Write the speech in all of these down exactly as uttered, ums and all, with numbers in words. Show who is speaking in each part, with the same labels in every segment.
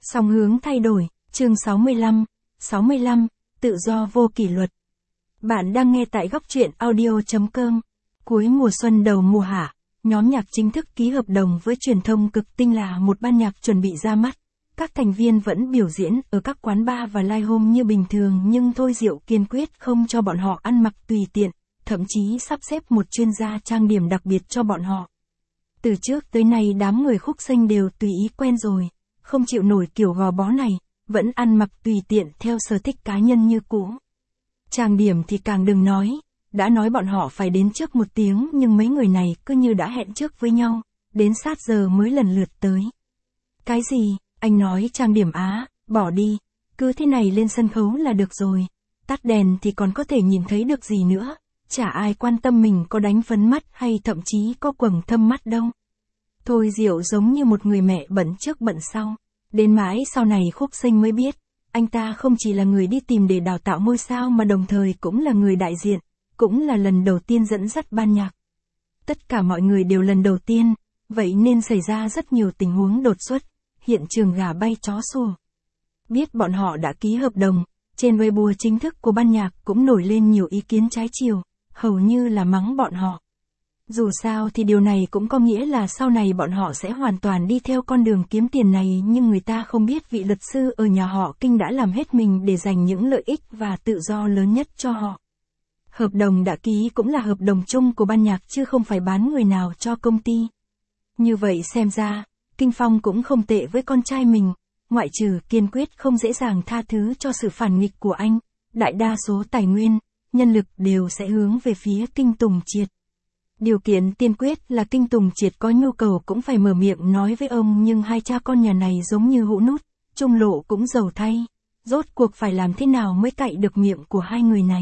Speaker 1: Song hướng thay đổi, chương sáu mươi lăm, sáu mươi lăm, tự do vô kỷ luật. Bạn đang nghe tại góc truyện audio chấm com. Cuối mùa xuân đầu mùa hạ, nhóm nhạc chính thức ký hợp đồng với truyền thông cực tinh là một ban nhạc chuẩn bị ra mắt. Các thành viên vẫn biểu diễn ở các quán bar và live home như bình thường, nhưng Thôi Diệu kiên quyết không cho bọn họ ăn mặc tùy tiện, thậm chí sắp xếp một chuyên gia trang điểm đặc biệt cho bọn họ. Từ trước tới nay đám người Khúc Xanh đều tùy ý quen rồi, không chịu nổi kiểu gò bó này, vẫn ăn mặc tùy tiện theo sở thích cá nhân như cũ. Trang điểm thì càng đừng nói, đã nói bọn họ phải đến trước một tiếng nhưng mấy người này cứ như đã hẹn trước với nhau, đến sát giờ mới lần lượt tới. Cái gì, anh nói trang điểm á, bỏ đi, cứ thế này lên sân khấu là được rồi, tắt đèn thì còn có thể nhìn thấy được gì nữa, chả ai quan tâm mình có đánh phấn mắt hay thậm chí có quầng thâm mắt đâu. Thôi Diệu giống như một người mẹ bận trước bận sau, đến mãi sau này Khúc Xanh mới biết, anh ta không chỉ là người đi tìm để đào tạo ngôi sao mà đồng thời cũng là người đại diện, cũng là lần đầu tiên dẫn dắt ban nhạc. Tất cả mọi người đều lần đầu tiên, vậy nên xảy ra rất nhiều tình huống đột xuất, hiện trường gà bay chó sủa. Biết bọn họ đã ký hợp đồng, trên Weibo chính thức của ban nhạc cũng nổi lên nhiều ý kiến trái chiều, hầu như là mắng bọn họ. Dù sao thì điều này cũng có nghĩa là sau này bọn họ sẽ hoàn toàn đi theo con đường kiếm tiền này, nhưng người ta không biết vị luật sư ở nhà họ Kinh đã làm hết mình để giành những lợi ích và tự do lớn nhất cho họ. Hợp đồng đã ký cũng là hợp đồng chung của ban nhạc chứ không phải bán người nào cho công ty. Như vậy xem ra, Kinh Phong cũng không tệ với con trai mình, ngoại trừ kiên quyết không dễ dàng tha thứ cho sự phản nghịch của anh, đại đa số tài nguyên, nhân lực đều sẽ hướng về phía Kinh Tùng Triệt. Điều kiện tiên quyết là Kinh Tùng Triệt có nhu cầu cũng phải mở miệng nói với ông, nhưng hai cha con nhà này giống như hũ nút, Trung Lộ cũng giàu thay, rốt cuộc phải làm thế nào mới cạy được miệng của hai người này.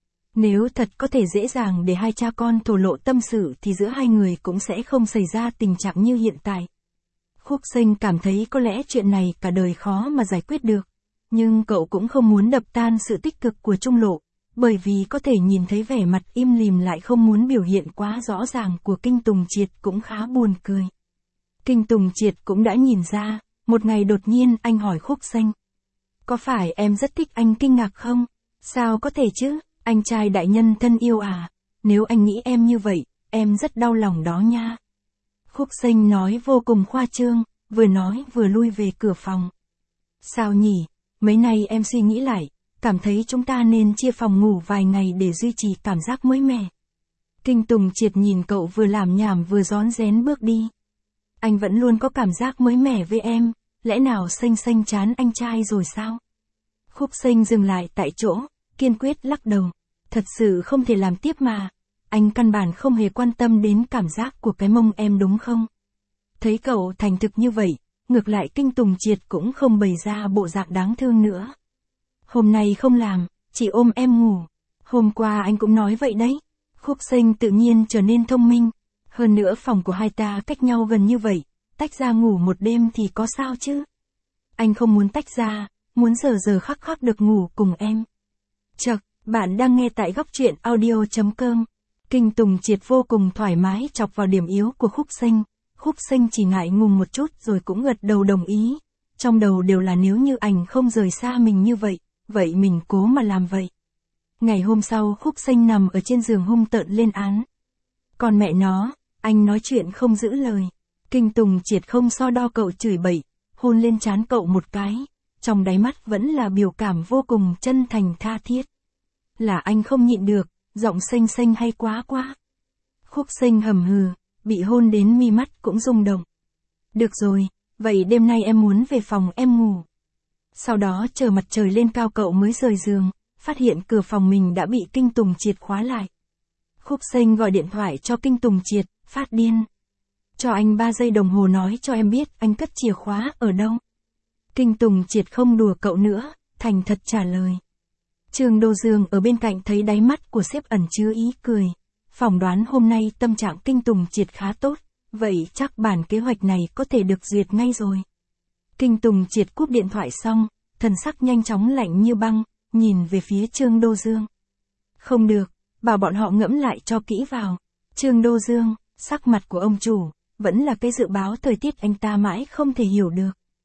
Speaker 1: Nếu thật có thể dễ dàng để hai cha con thổ lộ tâm sự thì giữa hai người cũng sẽ không xảy ra tình trạng như hiện tại. Khúc Xanh cảm thấy có lẽ chuyện này cả đời khó mà giải quyết được, nhưng cậu cũng không muốn đập tan sự tích cực của Trung Lộ, bởi vì có thể nhìn thấy vẻ mặt im lìm lại không muốn biểu hiện quá rõ ràng của Kinh Tùng Triệt cũng khá buồn cười. Kinh Tùng Triệt cũng đã nhìn ra, một ngày đột nhiên anh hỏi Khúc Xanh. Có phải em rất thích anh Kinh Ngạc không? Sao có thể chứ, anh trai đại nhân thân yêu à, nếu anh nghĩ em như vậy, em rất đau lòng đó nha. Khúc Xanh nói vô cùng khoa trương, vừa nói vừa lui về cửa phòng. Sao nhỉ, mấy nay em suy nghĩ lại, cảm thấy chúng ta nên chia phòng ngủ vài ngày để duy trì cảm giác mới mẻ. Kinh Tùng Triệt nhìn cậu vừa làm nhảm vừa rón rén bước đi. Anh vẫn luôn có cảm giác mới mẻ với em, lẽ nào Xanh Xanh chán anh trai rồi sao? Khúc Xanh dừng lại tại chỗ, kiên quyết lắc đầu. Thật sự không thể làm tiếp mà, anh căn bản không hề quan tâm đến cảm giác của cái mông em đúng không? Thấy cậu thành thực như vậy, ngược lại Kinh Tùng Triệt cũng không bày ra bộ dạng đáng thương nữa. Hôm nay không làm, chỉ ôm em ngủ. Hôm qua anh cũng nói vậy đấy. Khúc Xanh tự nhiên trở nên thông minh. Hơn nữa phòng của hai ta cách nhau gần như vậy, tách ra ngủ một đêm thì có sao chứ? Anh không muốn tách ra, muốn giờ giờ khắc khắc được ngủ cùng em. Chậc, bạn đang nghe tại góc truyện audio chấm com. Kinh Tùng Triệt vô cùng thoải mái chọc vào điểm yếu của Khúc Xanh. Khúc Xanh chỉ ngại ngùng một chút rồi cũng gật đầu đồng ý. Trong đầu đều là nếu như anh không rời xa mình như vậy, vậy mình cố mà làm vậy. Ngày hôm sau Khúc Xanh nằm ở trên giường hung tợn lên án. Còn mẹ nó, anh nói chuyện không giữ lời. Kinh Tùng Triệt không so đo cậu chửi bậy, hôn lên trán cậu một cái, trong đáy mắt vẫn là biểu cảm vô cùng chân thành tha thiết. Là anh không nhịn được, giọng Xanh Xanh hay quá quá. Khúc Xanh hầm hừ, bị hôn đến mi mắt cũng rung động. Được rồi, vậy đêm nay em muốn về phòng em ngủ. Sau đó chờ mặt trời lên cao cậu mới rời giường, phát hiện cửa phòng mình đã bị Kinh Tùng Triệt khóa lại. Khúc Xanh gọi điện thoại cho Kinh Tùng Triệt, phát điên. Cho anh ba giây đồng hồ nói cho em biết anh cất chìa khóa ở đâu. Kinh Tùng Triệt không đùa cậu nữa, thành thật trả lời. Trương Đô Dương ở bên cạnh thấy đáy mắt của sếp ẩn chứa ý cười. Phỏng đoán hôm nay tâm trạng Kinh Tùng Triệt khá tốt, vậy chắc bản kế hoạch này có thể được duyệt ngay rồi. Kinh Tùng Triệt cúp điện thoại xong, thần sắc nhanh chóng lạnh như băng, nhìn về phía Trương Đô Dương. Không được, bảo bọn họ ngẫm lại cho kỹ vào. Trương Đô Dương, sắc mặt của ông chủ, vẫn là cái dự báo thời tiết anh ta mãi không thể hiểu được.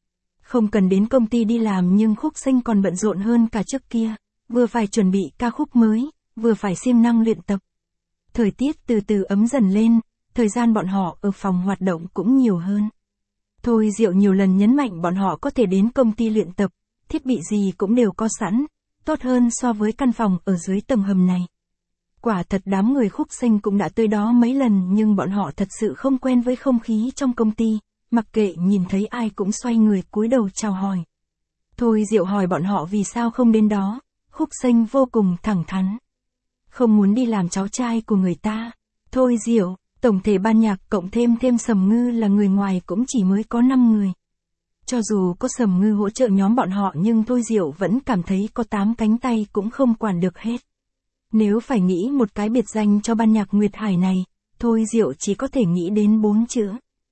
Speaker 1: Không cần đến công ty đi làm nhưng Khúc Sinh còn bận rộn hơn cả trước kia, vừa phải chuẩn bị ca khúc mới, vừa phải siêng năng luyện tập. Thời tiết từ từ ấm dần lên, thời gian bọn họ ở phòng hoạt động cũng nhiều hơn. Thôi Diệu nhiều lần nhấn mạnh bọn họ có thể đến công ty luyện tập, thiết bị gì cũng đều có sẵn, tốt hơn so với căn phòng ở dưới tầng hầm này. Quả thật đám người Khúc Sinh cũng đã tới đó mấy lần nhưng bọn họ thật sự không quen với không khí trong công ty, mặc kệ nhìn thấy ai cũng xoay người cúi đầu chào hỏi. Thôi Diệu hỏi bọn họ vì sao không đến đó, Khúc Sinh vô cùng thẳng thắn. Không muốn đi làm cháu trai của người ta. Thôi Diệu, tổng thể ban nhạc cộng thêm thêm Sầm Ngư là người ngoài cũng chỉ mới có năm người. Cho dù có Sầm Ngư hỗ trợ nhóm bọn họ nhưng Thôi Diệu vẫn cảm thấy có tám cánh tay cũng không quản được hết. Nếu phải nghĩ một cái biệt danh cho ban nhạc Nguyệt Hải này, Thôi Diệu chỉ có thể nghĩ đến bốn chữ.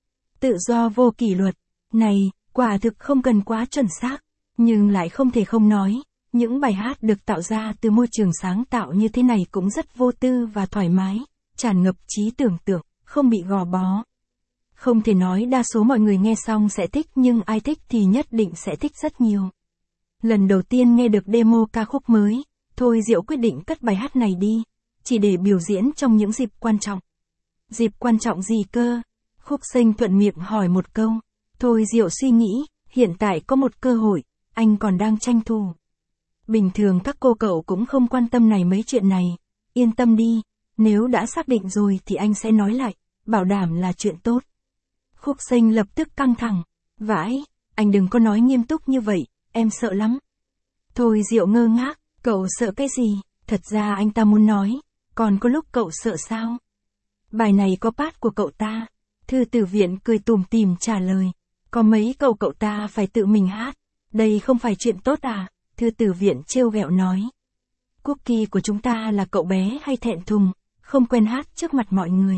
Speaker 1: Tự do vô kỷ luật. Này, quả thực không cần quá chuẩn xác, nhưng lại không thể không nói, những bài hát được tạo ra từ môi trường sáng tạo như thế này cũng rất vô tư và thoải mái, tràn ngập trí tưởng tượng, không bị gò bó. Không thể nói đa số mọi người nghe xong sẽ thích nhưng ai thích thì nhất định sẽ thích rất nhiều. Lần đầu tiên nghe được demo ca khúc mới, Thôi Diệu quyết định cất bài hát này đi, chỉ để biểu diễn trong những dịp quan trọng. Dịp quan trọng gì cơ? Khúc Sinh thuận miệng hỏi một câu. Thôi Diệu suy nghĩ, hiện tại có một cơ hội, anh còn đang tranh thủ. Bình thường các cô cậu cũng không quan tâm này mấy chuyện này, yên tâm đi, nếu đã xác định rồi thì anh sẽ nói lại, bảo đảm là chuyện tốt. Khúc Sinh lập tức căng thẳng, vãi, anh đừng có nói nghiêm túc như vậy, em sợ lắm. Thôi Diệu ngơ ngác, cậu sợ cái gì, thật ra anh ta muốn nói, còn có lúc cậu sợ sao? Bài này có part của cậu ta. Thư Tử Viện cười tủm tỉm trả lời, có mấy câu cậu ta phải tự mình hát, đây không phải chuyện tốt à? Thư Tử Viện trêu ghẹo nói. Cookie của chúng ta là cậu bé hay thẹn thùng, không quen hát trước mặt mọi người.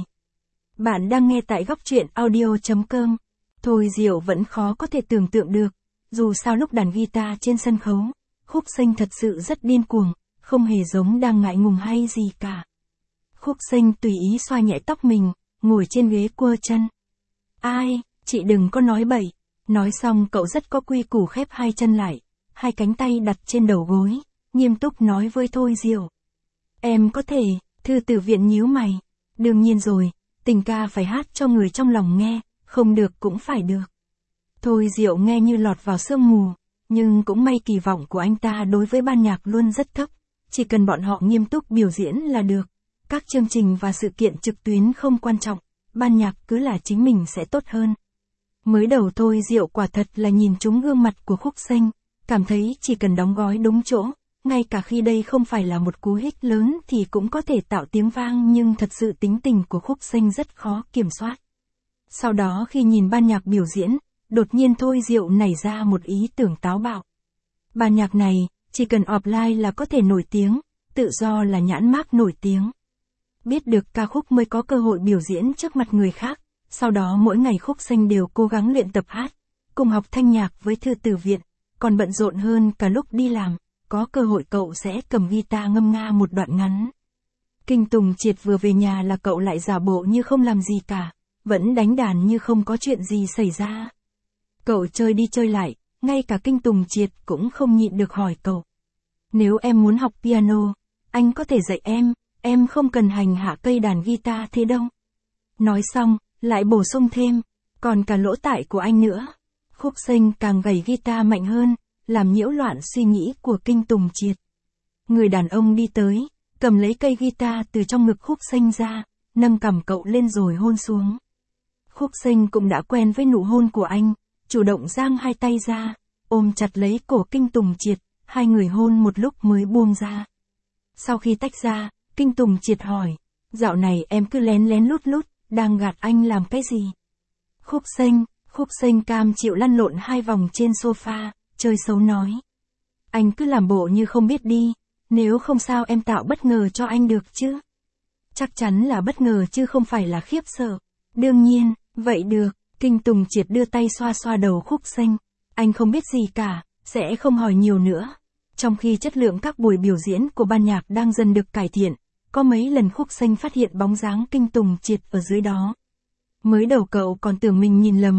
Speaker 1: Bạn đang nghe tại góc truyện audio chấm com. Thôi Diệu vẫn khó có thể tưởng tượng được, dù sao lúc đàn guitar trên sân khấu, Khúc Sinh thật sự rất điên cuồng, không hề giống đang ngại ngùng hay gì cả. Khúc Sinh tùy ý xoa nhẹ tóc mình, ngồi trên ghế quơ chân. Ai, chị đừng có nói bậy. Nói xong cậu rất có quy củ khép hai chân lại, hai cánh tay đặt trên đầu gối, nghiêm túc nói với Thôi Diệu. Em có thể, Thư Tử Viện nhíu mày. Đương nhiên rồi, tình ca phải hát cho người trong lòng nghe, không được cũng phải được. Thôi Diệu nghe như lọt vào sương mù, nhưng cũng may kỳ vọng của anh ta đối với ban nhạc luôn rất thấp, chỉ cần bọn họ nghiêm túc biểu diễn là được. Các chương trình và sự kiện trực tuyến không quan trọng, ban nhạc cứ là chính mình sẽ tốt hơn. Mới đầu Thôi Diệu quả thật là nhìn trúng gương mặt của Khúc Sinh, cảm thấy chỉ cần đóng gói đúng chỗ, ngay cả khi đây không phải là một cú hích lớn thì cũng có thể tạo tiếng vang nhưng thật sự tính tình của Khúc Sinh rất khó kiểm soát. Sau đó khi nhìn ban nhạc biểu diễn, đột nhiên Thôi Diệu nảy ra một ý tưởng táo bạo. Ban nhạc này, chỉ cần offline là có thể nổi tiếng, tự do là nhãn mác nổi tiếng. Biết được ca khúc mới có cơ hội biểu diễn trước mặt người khác, sau đó mỗi ngày Khúc Sinh đều cố gắng luyện tập hát, cùng học thanh nhạc với Thư Tử Viện, còn bận rộn hơn cả lúc đi làm, có cơ hội cậu sẽ cầm guitar ngâm nga một đoạn ngắn. Kinh Tùng Triệt vừa về nhà là cậu lại giả bộ như không làm gì cả, vẫn đánh đàn như không có chuyện gì xảy ra. Cậu chơi đi chơi lại, ngay cả Kinh Tùng Triệt cũng không nhịn được hỏi cậu. Nếu em muốn học piano, anh có thể dạy em, em không cần hành hạ cây đàn guitar thế đâu. Nói xong, lại bổ sung thêm, còn cả lỗ tai của anh nữa. Khúc Sinh càng gảy guitar mạnh hơn, làm nhiễu loạn suy nghĩ của Kinh Tùng Triệt. Người đàn ông đi tới, cầm lấy cây guitar từ trong ngực Khúc Sinh ra, nâng cằm cậu lên rồi hôn xuống. Khúc Sinh cũng đã quen với nụ hôn của anh, chủ động giang hai tay ra, ôm chặt lấy cổ Kinh Tùng Triệt, hai người hôn một lúc mới buông ra. Sau khi tách ra, Kinh Tùng Triệt hỏi, dạo này em cứ lén lén lút lút, đang gạt anh làm cái gì? Khúc Sinh, Khúc Sinh cam chịu lăn lộn hai vòng trên sofa, chơi xấu nói. Anh cứ làm bộ như không biết đi, nếu không sao em tạo bất ngờ cho anh được chứ? Chắc chắn là bất ngờ chứ không phải là khiếp sợ. Đương nhiên, vậy được, Kinh Tùng Triệt đưa tay xoa xoa đầu Khúc Sinh. Anh không biết gì cả, sẽ không hỏi nhiều nữa. Trong khi chất lượng các buổi biểu diễn của ban nhạc đang dần được cải thiện, có mấy lần Khúc Sinh phát hiện bóng dáng Kinh Tùng Triệt ở dưới đó. Mới đầu cậu còn tưởng mình nhìn lầm,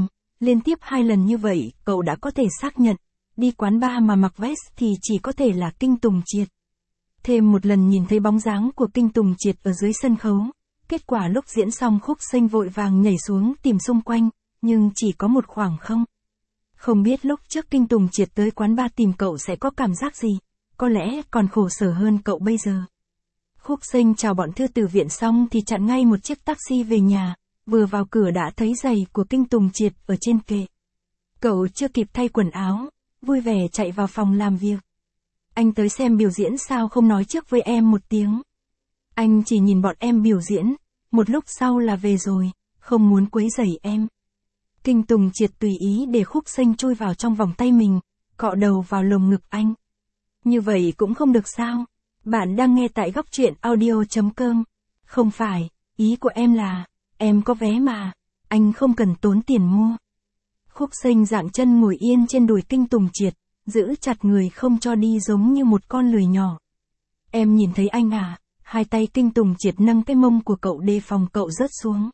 Speaker 1: Liên tiếp hai lần như vậy, cậu đã có thể xác nhận, đi quán bar mà mặc vest thì chỉ có thể là Kinh Tùng Triệt. Thêm một lần nhìn thấy bóng dáng của Kinh Tùng Triệt ở dưới sân khấu. Kết quả lúc diễn xong khúc xanh vội vàng nhảy xuống tìm xung quanh, nhưng chỉ có một khoảng không. Không biết lúc trước Kinh Tùng Triệt tới quán bar tìm cậu sẽ có cảm giác gì, có lẽ còn khổ sở hơn cậu bây giờ. Khúc xanh chào bọn Thư Từ Viện xong thì chặn ngay một chiếc taxi về nhà, vừa vào cửa đã thấy giày của Kinh Tùng Triệt ở trên kệ. Cậu chưa kịp thay quần áo, vui vẻ chạy vào phòng làm việc. Anh tới xem biểu diễn sao không nói trước với em một tiếng. Anh chỉ nhìn bọn em biểu diễn, một lúc sau là về rồi, không muốn quấy rầy em. Kinh Tùng Triệt tùy ý để khúc xanh chui vào trong vòng tay mình, cọ đầu vào lồng ngực anh. Như vậy cũng không được sao? Bạn đang nghe tại góc truyện audio chấm com. Không phải, ý của em là, em có vé mà, anh không cần tốn tiền mua. Khúc xanh dạng chân ngồi yên trên đùi Kinh Tùng Triệt, giữ chặt người không cho đi giống như một con lười nhỏ. Em nhìn thấy anh à? Hai tay Kinh Tùng Triệt nâng cái mông của cậu đề phòng cậu rớt xuống.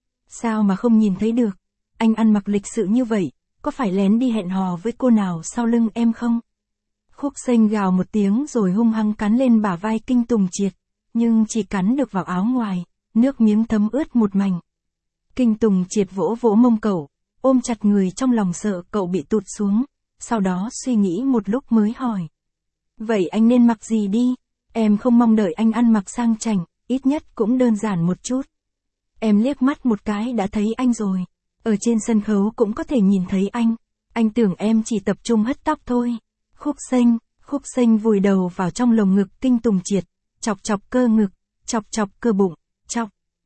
Speaker 1: Sao mà không nhìn thấy được? Anh ăn mặc lịch sự như vậy, có phải lén đi hẹn hò với cô nào sau lưng em không? Khúc xanh gào một tiếng rồi hung hăng cắn lên bả vai Kinh Tùng Triệt, nhưng chỉ cắn được vào áo ngoài, nước miếng thấm ướt một mảnh. Kinh Tùng Triệt vỗ vỗ mông cậu, ôm chặt người trong lòng sợ cậu bị tụt xuống, sau đó suy nghĩ một lúc mới hỏi. Vậy anh nên mặc gì đi? Em không mong đợi anh ăn mặc sang chảnh, ít nhất cũng đơn giản một chút. Em liếc mắt một cái đã thấy anh rồi. Ở trên sân khấu cũng có thể nhìn thấy anh. Anh tưởng em chỉ tập trung hất tóc thôi. Khúc xanh, khúc xanh vùi đầu vào trong lồng ngực Kinh Tùng Triệt, chọc chọc cơ ngực, chọc chọc cơ bụng, chọc.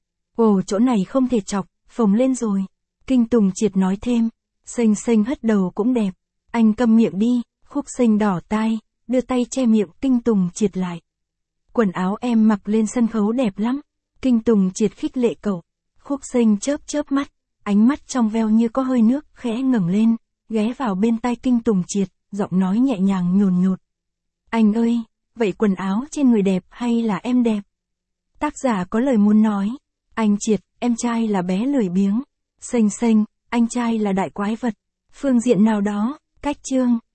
Speaker 1: Ồ, chỗ này không thể chọc, phồng lên rồi. Kinh Tùng Triệt nói thêm, xanh xanh hất đầu cũng đẹp. Anh câm miệng đi. Khúc xanh đỏ tai, đưa tay che miệng Kinh Tùng Triệt lại. Quần áo em mặc lên sân khấu đẹp lắm. Kinh Tùng Triệt khích lệ cậu. Khúc xanh chớp chớp mắt, ánh mắt trong veo như có hơi nước, khẽ ngẩng lên, ghé vào bên tai Kinh Tùng Triệt, giọng nói nhẹ nhàng nhồn nhột. Anh ơi, vậy quần áo trên người đẹp hay là em đẹp? Tác giả có lời muốn nói. Anh Triệt, em trai là bé lười biếng. Xanh xanh, anh trai là đại quái vật. Phương diện nào đó, cách chương.